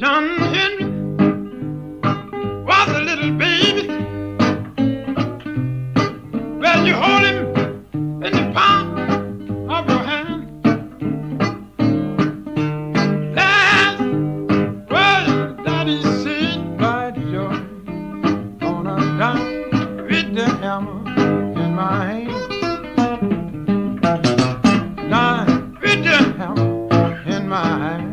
John Henry was a little baby. Well, you hold him in the palm of your hand. Last word that he said, by George, gonna die with the hammer in my hand. Die with the hammer in my hand.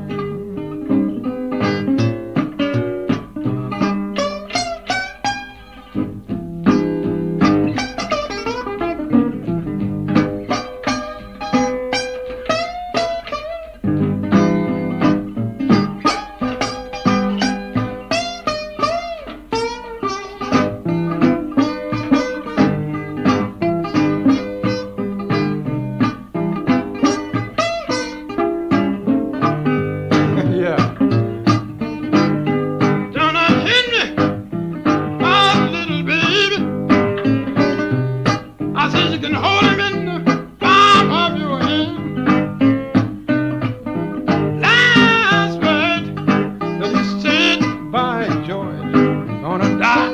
You can hold him in the palm of your hand. Last word that he said, by George, gonna die